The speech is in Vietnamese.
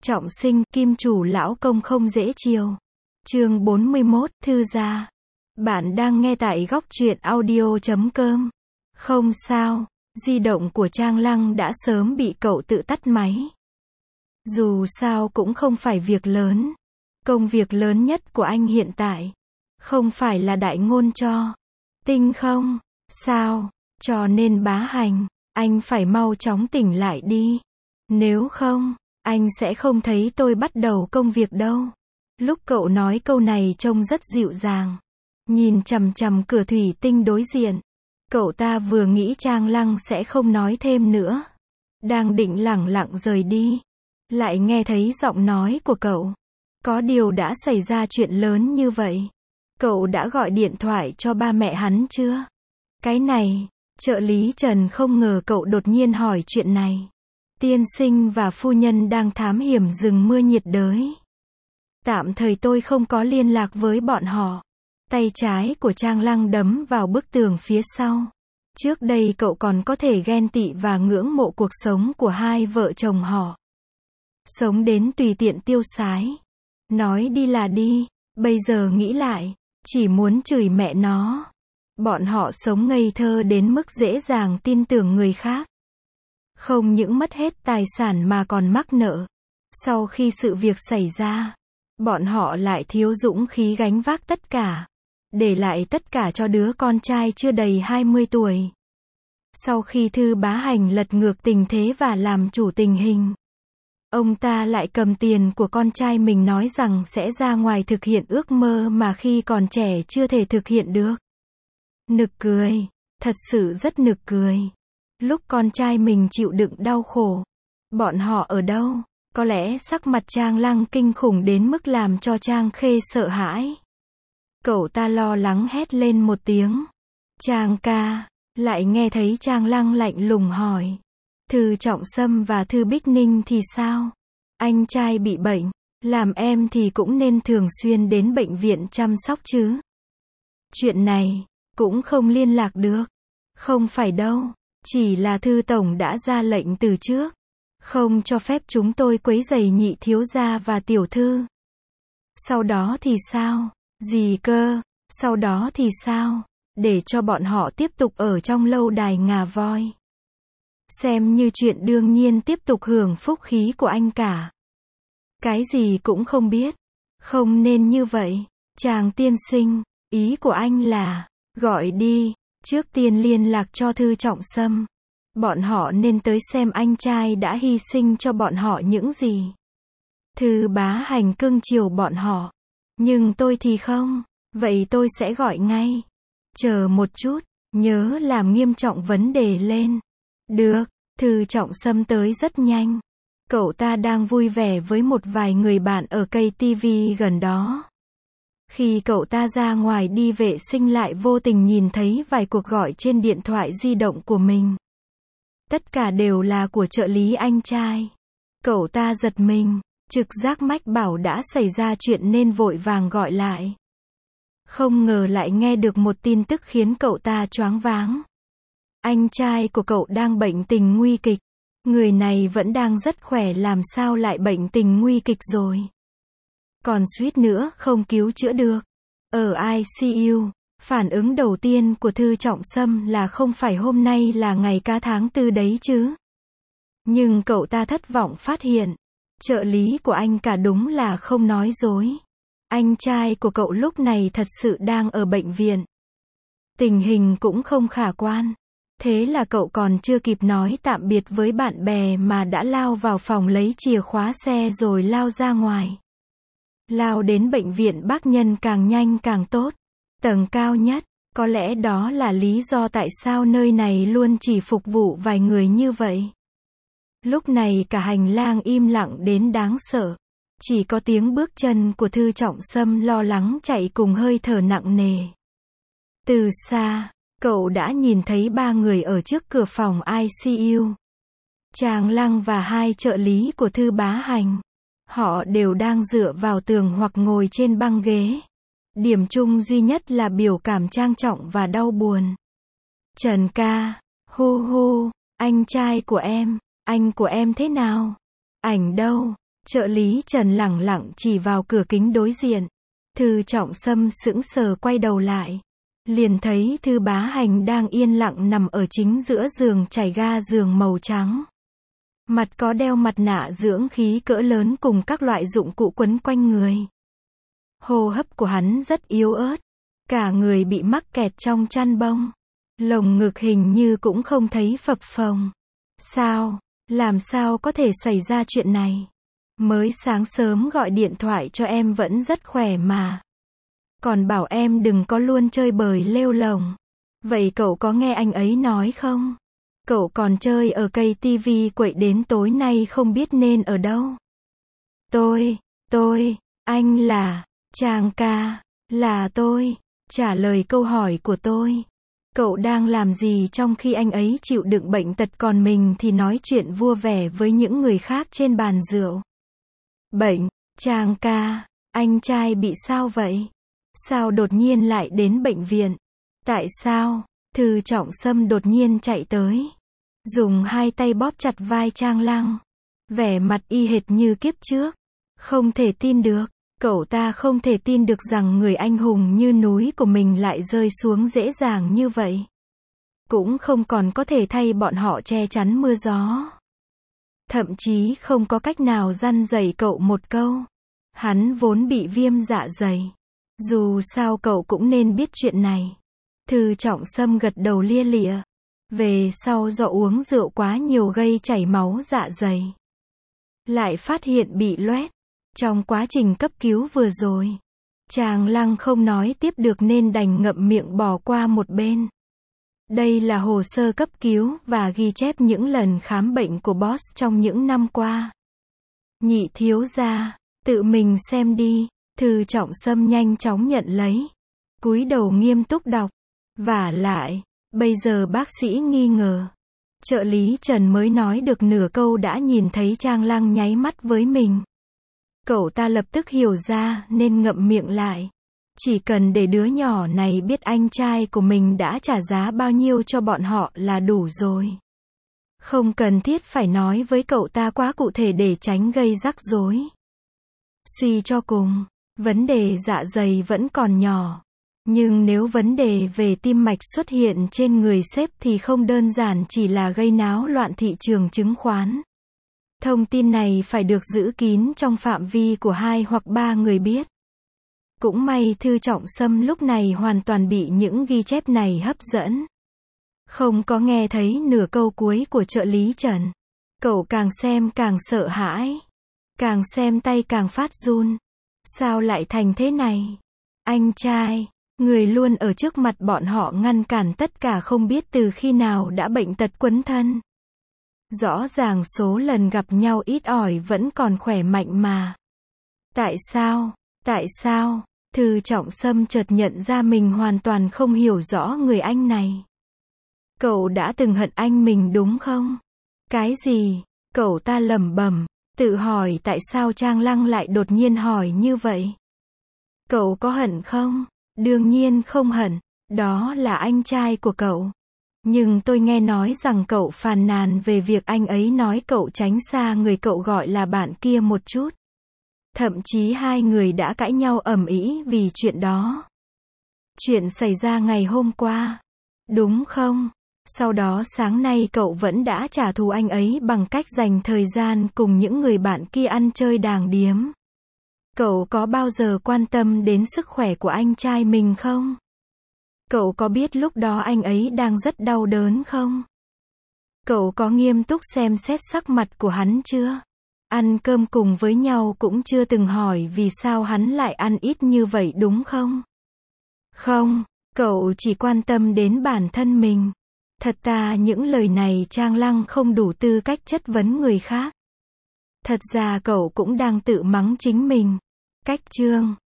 Trọng sinh, kim chủ lão công không dễ chiều. Chương 41, thư gia. Bạn đang nghe tại góc truyện audio.com. Không sao, di động của Trang Lăng đã sớm bị cậu tự tắt máy. Dù sao cũng không phải việc lớn. Công việc lớn nhất của anh hiện tại không phải là đại ngôn cho Tinh không? Sao? Cho nên Bá Hành, anh phải mau chóng tỉnh lại đi. Nếu không, anh sẽ không thấy tôi bắt đầu công việc đâu. Lúc cậu nói câu này trông rất dịu dàng. Nhìn chằm chằm cửa thủy tinh đối diện. Cậu ta vừa nghĩ Trang Lăng sẽ không nói thêm nữa. Đang định lẳng lặng rời đi. Lại nghe thấy giọng nói của cậu. Có điều đã xảy ra chuyện lớn như vậy. Cậu đã gọi điện thoại cho ba mẹ hắn chưa? Cái này, trợ lý Trần không ngờ cậu đột nhiên hỏi chuyện này. Tiên sinh và phu nhân đang thám hiểm rừng mưa nhiệt đới. Tạm thời tôi không có liên lạc với bọn họ. Tay trái của Trang Lăng đấm vào bức tường phía sau. Trước đây cậu còn có thể ghen tị và ngưỡng mộ cuộc sống của hai vợ chồng họ. Sống đến tùy tiện tiêu sái. Nói đi là đi, bây giờ nghĩ lại, chỉ muốn chửi mẹ nó. Bọn họ sống ngây thơ đến mức dễ dàng tin tưởng người khác. Không những mất hết tài sản mà còn mắc nợ. Sau khi sự việc xảy ra, bọn họ lại thiếu dũng khí gánh vác tất cả. Để lại tất cả cho đứa con trai chưa đầy 20 tuổi. Sau khi Thư Bá Hành lật ngược tình thế và làm chủ tình hình, ông ta lại cầm tiền của con trai mình nói rằng sẽ ra ngoài thực hiện ước mơ mà khi còn trẻ chưa thể thực hiện được. Nực cười, thật sự rất nực cười. Lúc con trai mình chịu đựng đau khổ, bọn họ ở đâu? Có lẽ sắc mặt Trang Lăng kinh khủng đến mức làm cho Trang Khê sợ hãi. Cậu ta lo lắng hét lên một tiếng. Trang ca, lại nghe thấy Trang Lăng lạnh lùng hỏi. Thư Trọng Sâm và Thư Bích Ninh thì sao? Anh trai bị bệnh, làm em thì cũng nên thường xuyên đến bệnh viện chăm sóc chứ. Chuyện này, cũng không liên lạc được. Không phải đâu, chỉ là Thư Tổng đã ra lệnh từ trước. Không cho phép chúng tôi quấy rầy nhị thiếu gia và tiểu thư. Sau đó thì sao? Gì cơ? Sau đó thì sao? Để cho bọn họ tiếp tục ở trong lâu đài ngà voi. Xem như chuyện đương nhiên tiếp tục hưởng phúc khí của anh cả. Cái gì cũng không biết. Không nên như vậy. Chàng tiên sinh, ý của anh là, gọi đi, trước tiên liên lạc cho Thư Trọng Sâm. Bọn họ nên tới xem anh trai đã hy sinh cho bọn họ những gì. Thư Bá Hành cưng chiều bọn họ. Nhưng tôi thì không. Vậy tôi sẽ gọi ngay. Chờ một chút, nhớ làm nghiêm trọng vấn đề lên. Được, Thư Trọng Sâm tới rất nhanh. Cậu ta đang vui vẻ với một vài người bạn ở cây TV gần đó. Khi cậu ta ra ngoài đi vệ sinh lại vô tình nhìn thấy vài cuộc gọi trên điện thoại di động của mình. Tất cả đều là của trợ lý anh trai. Cậu ta giật mình, trực giác mách bảo đã xảy ra chuyện nên vội vàng gọi lại. Không ngờ lại nghe được một tin tức khiến cậu ta choáng váng. Anh trai của cậu đang bệnh tình nguy kịch. Người này vẫn đang rất khỏe làm sao lại bệnh tình nguy kịch rồi. Còn suýt nữa không cứu chữa được. Ở ICU, phản ứng đầu tiên của Thư Trọng Sâm là không phải hôm nay là ngày cá tháng 4 đấy chứ. Nhưng cậu ta thất vọng phát hiện, trợ lý của anh cả đúng là không nói dối. Anh trai của cậu lúc này thật sự đang ở bệnh viện. Tình hình cũng không khả quan. Thế là cậu còn chưa kịp nói tạm biệt với bạn bè mà đã lao vào phòng lấy chìa khóa xe rồi lao ra ngoài. Lao đến bệnh viện Bác Nhân càng nhanh càng tốt. Tầng cao nhất, có lẽ đó là lý do tại sao nơi này luôn chỉ phục vụ vài người như vậy. Lúc này cả hành lang im lặng đến đáng sợ. Chỉ có tiếng bước chân của Thư Trọng Sâm lo lắng chạy cùng hơi thở nặng nề. Từ xa, cậu đã nhìn thấy ba người ở trước cửa phòng ICU. Trang Lăng và hai trợ lý của Thư Bá Hành. Họ đều đang dựa vào tường hoặc ngồi trên băng ghế. Điểm chung duy nhất là biểu cảm trang trọng và đau buồn. Trần ca, hu hu, anh trai của em, anh của em thế nào? Ảnh đâu? Trợ lý Trần lẳng lặng chỉ vào cửa kính đối diện. Thư Trọng Sâm sững sờ quay đầu lại. Liền thấy Thư Bá Hành đang yên lặng nằm ở chính giữa giường trải ga giường màu trắng. Mặt có đeo mặt nạ dưỡng khí cỡ lớn cùng các loại dụng cụ quấn quanh người. Hô hấp của hắn rất yếu ớt. Cả người bị mắc kẹt trong chăn bông. Lồng ngực hình như cũng không thấy phập phồng. Sao? Làm sao có thể xảy ra chuyện này? Mới sáng sớm gọi điện thoại cho em vẫn rất khỏe mà. Còn bảo em đừng có luôn chơi bời lêu lồng. Vậy cậu có nghe anh ấy nói không? Cậu còn chơi ở cây tivi quậy đến tối nay không biết nên ở đâu. Anh là, Trang ca, là tôi. Trả lời câu hỏi của tôi. Cậu đang làm gì trong khi anh ấy chịu đựng bệnh tật còn mình thì nói chuyện vui vẻ với những người khác trên bàn rượu. Bệnh, Trang ca, anh trai bị sao vậy? Sao đột nhiên lại đến bệnh viện? Tại sao? Thư Trọng Sâm đột nhiên chạy tới. Dùng hai tay bóp chặt vai Trang Lăng. Vẻ mặt y hệt như kiếp trước. Không thể tin được. Cậu ta không thể tin được rằng người anh hùng như núi của mình lại rơi xuống dễ dàng như vậy. Cũng không còn có thể thay bọn họ che chắn mưa gió. Thậm chí không có cách nào răn dạy cậu một câu. Hắn vốn bị viêm dạ dày. Dù sao cậu cũng nên biết chuyện này. Thư Trọng Sâm gật đầu lia lịa. Về sau do uống rượu quá nhiều gây chảy máu dạ dày. Lại phát hiện bị loét. Trong quá trình cấp cứu vừa rồi, Trang Lăng không nói tiếp được nên đành ngậm miệng bỏ qua một bên. Đây là hồ sơ cấp cứu và ghi chép những lần khám bệnh của boss trong những năm qua. Nhị thiếu gia, tự mình xem đi. Thư Trọng Sâm nhanh chóng nhận lấy. Cúi đầu nghiêm túc đọc. Vả lại, bây giờ bác sĩ nghi ngờ. Trợ lý Trần mới nói được nửa câu đã nhìn thấy Trang Lăng nháy mắt với mình. Cậu ta lập tức hiểu ra nên ngậm miệng lại. Chỉ cần để đứa nhỏ này biết anh trai của mình đã trả giá bao nhiêu cho bọn họ là đủ rồi. Không cần thiết phải nói với cậu ta quá cụ thể để tránh gây rắc rối. Suy cho cùng, vấn đề dạ dày vẫn còn nhỏ. Nhưng nếu vấn đề về tim mạch xuất hiện trên người sếp thì không đơn giản chỉ là gây náo loạn thị trường chứng khoán. Thông tin này phải được giữ kín trong phạm vi của 2 hoặc 3 người biết. Cũng may Thư Trọng Sâm lúc này hoàn toàn bị những ghi chép này hấp dẫn. Không có nghe thấy nửa câu cuối của trợ lý Trần. Cậu càng xem càng sợ hãi. Càng xem tay càng phát run. Sao lại thành thế này? Anh trai, người luôn ở trước mặt bọn họ ngăn cản tất cả không biết từ khi nào đã bệnh tật quấn thân. Rõ ràng số lần gặp nhau ít ỏi vẫn còn khỏe mạnh mà. Tại sao? Thư Trọng Sâm chợt nhận ra mình hoàn toàn không hiểu rõ người anh này. Cậu đã từng hận anh mình đúng không? Cái gì? Cậu ta lẩm bẩm, tự hỏi tại sao Trang Lăng lại đột nhiên hỏi như vậy. Cậu có hận không? Đương nhiên không hận, đó là anh trai của cậu. Nhưng tôi nghe nói rằng cậu phàn nàn về việc anh ấy nói cậu tránh xa người cậu gọi là bạn kia một chút. Thậm chí hai người đã cãi nhau ầm ĩ vì chuyện đó. Chuyện xảy ra ngày hôm qua, đúng không? Sau đó sáng nay cậu vẫn đã trả thù anh ấy bằng cách dành thời gian cùng những người bạn kia ăn chơi đàng điếm. Cậu có bao giờ quan tâm đến sức khỏe của anh trai mình không? Cậu có biết lúc đó anh ấy đang rất đau đớn không? Cậu có nghiêm túc xem xét sắc mặt của hắn chưa? Ăn cơm cùng với nhau cũng chưa từng hỏi vì sao hắn lại ăn ít như vậy đúng không? Không, cậu chỉ quan tâm đến bản thân mình. Thật ra những lời này Trang Lăng không đủ tư cách chất vấn người khác. Thật ra cậu cũng đang tự mắng chính mình. Cách chương